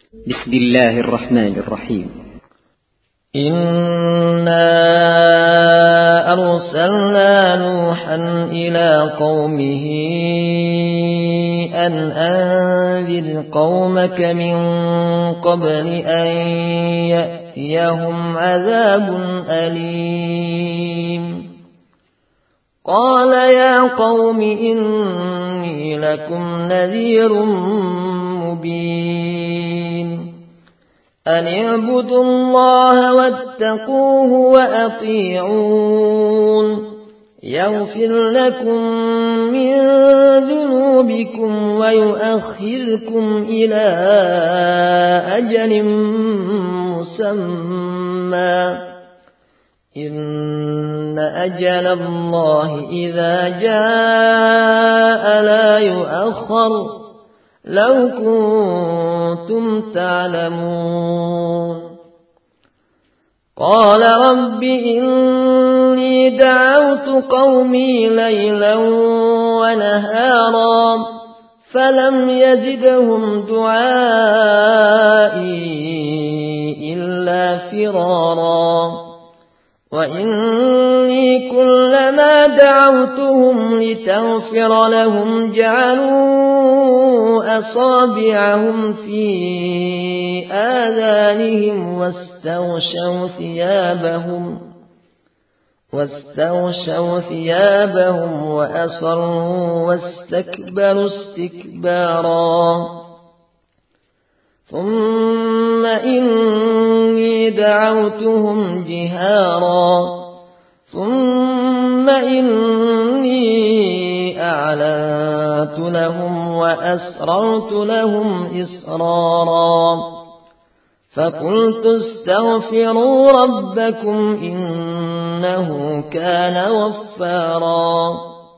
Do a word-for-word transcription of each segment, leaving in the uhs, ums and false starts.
بسم الله الرحمن الرحيم. إنا أرسلنا نوحا إلى قومه أن أنذر قومك من قبل أن يأتيهم عذاب أليم. قال يا قوم إني لكم نذير مبين. أن اعبدوا الله واتقوه وأطيعون يغفر لكم من ذنوبكم ويؤخركم إلى أجل مسمى إن أجل الله إذا جاء لا يؤخر لو كنتم تعلمون. قال رب إني دعوت قومي ليلا ونهارا فلم يزدهم دعائي إلا فرارا. وإني كلما دعوتهم لتغفر لهم جعلوا أصابعهم في آذانهم واستغشوا ثيابهم واستغشوا ثيابهم وأصروا واستكبروا استكبارا. ثم إني دعوتهم جهارا ثم إني أعلنت لهم وأسررت لهم إسرارا. فقلت استغفروا ربكم إنه كان غفارا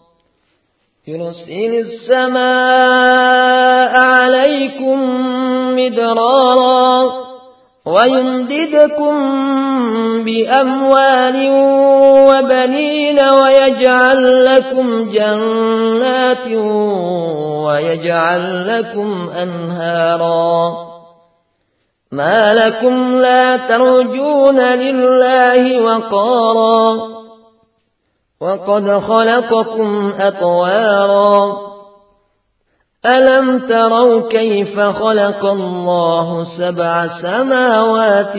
يرسل السماء عليكم مدرارا ويمددكم بأموال وبنين ويجعل لكم جنات ويجعل لكم أنهارا. ما لكم لا ترجون لله وقارا وقد خلقكم أطوارا. ألم تروا كيف خلق الله سبع سماوات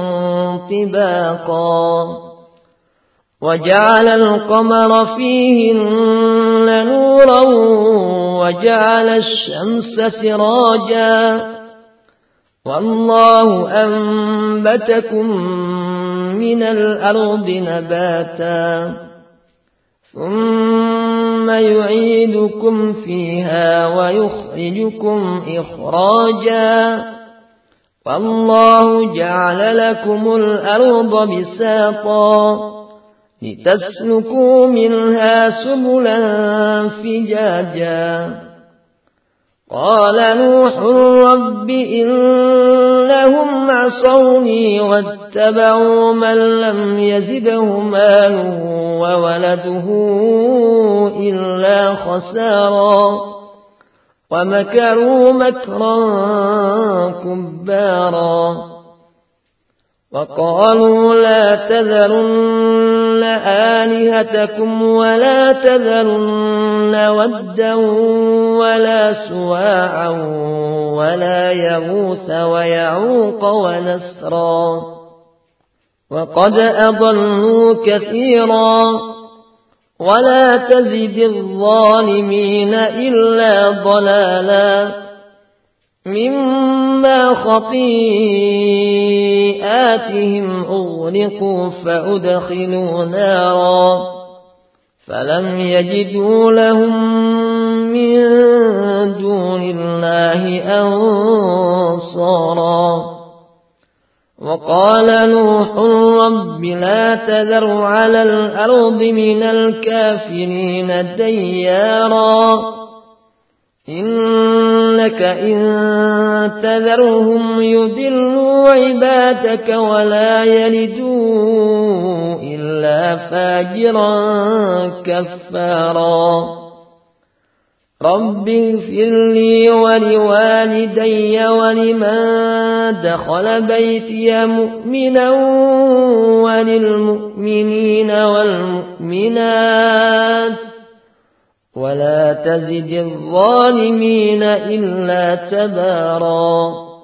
طباقا وجعل القمر فيهن نورا وجعل الشمس سراجا والله أنبتكم من الأرض نباتا ثم يعيدكم فيها ويخرجكم إخراجا والله جعل لكم الأرض بساطا لتسلكوا منها سبلا فجاجا. قال نوح رب إنهم عصوني واتبعوا من لم يزده ماله وولده إلا خسارا ومكروا مكرا كبارا. وقالوا لا تذرن آلهتكم ولا تذرن ودا ولا سواعا ولا يغوث ويعوق ونسرا وقد أضلوا كثيرا ولا تزد الظالمين إلا ضلالا مما خطيئاتهم أغرقوا فأدخلوا نارا فلم يجدوا لهم من دون الله أنصارا. وقال نوح رب لا تذر على الأرض من الكافرين ديارا إنك إن تذرهم يضلوا عبادك ولا يلدوا إلا فاجرا كفارا. رب اغفر لي ولوالدي ولمن دخل بيتي مؤمنا وللمؤمنين والمؤمنات ولا تزد الظالمين إلا تبارا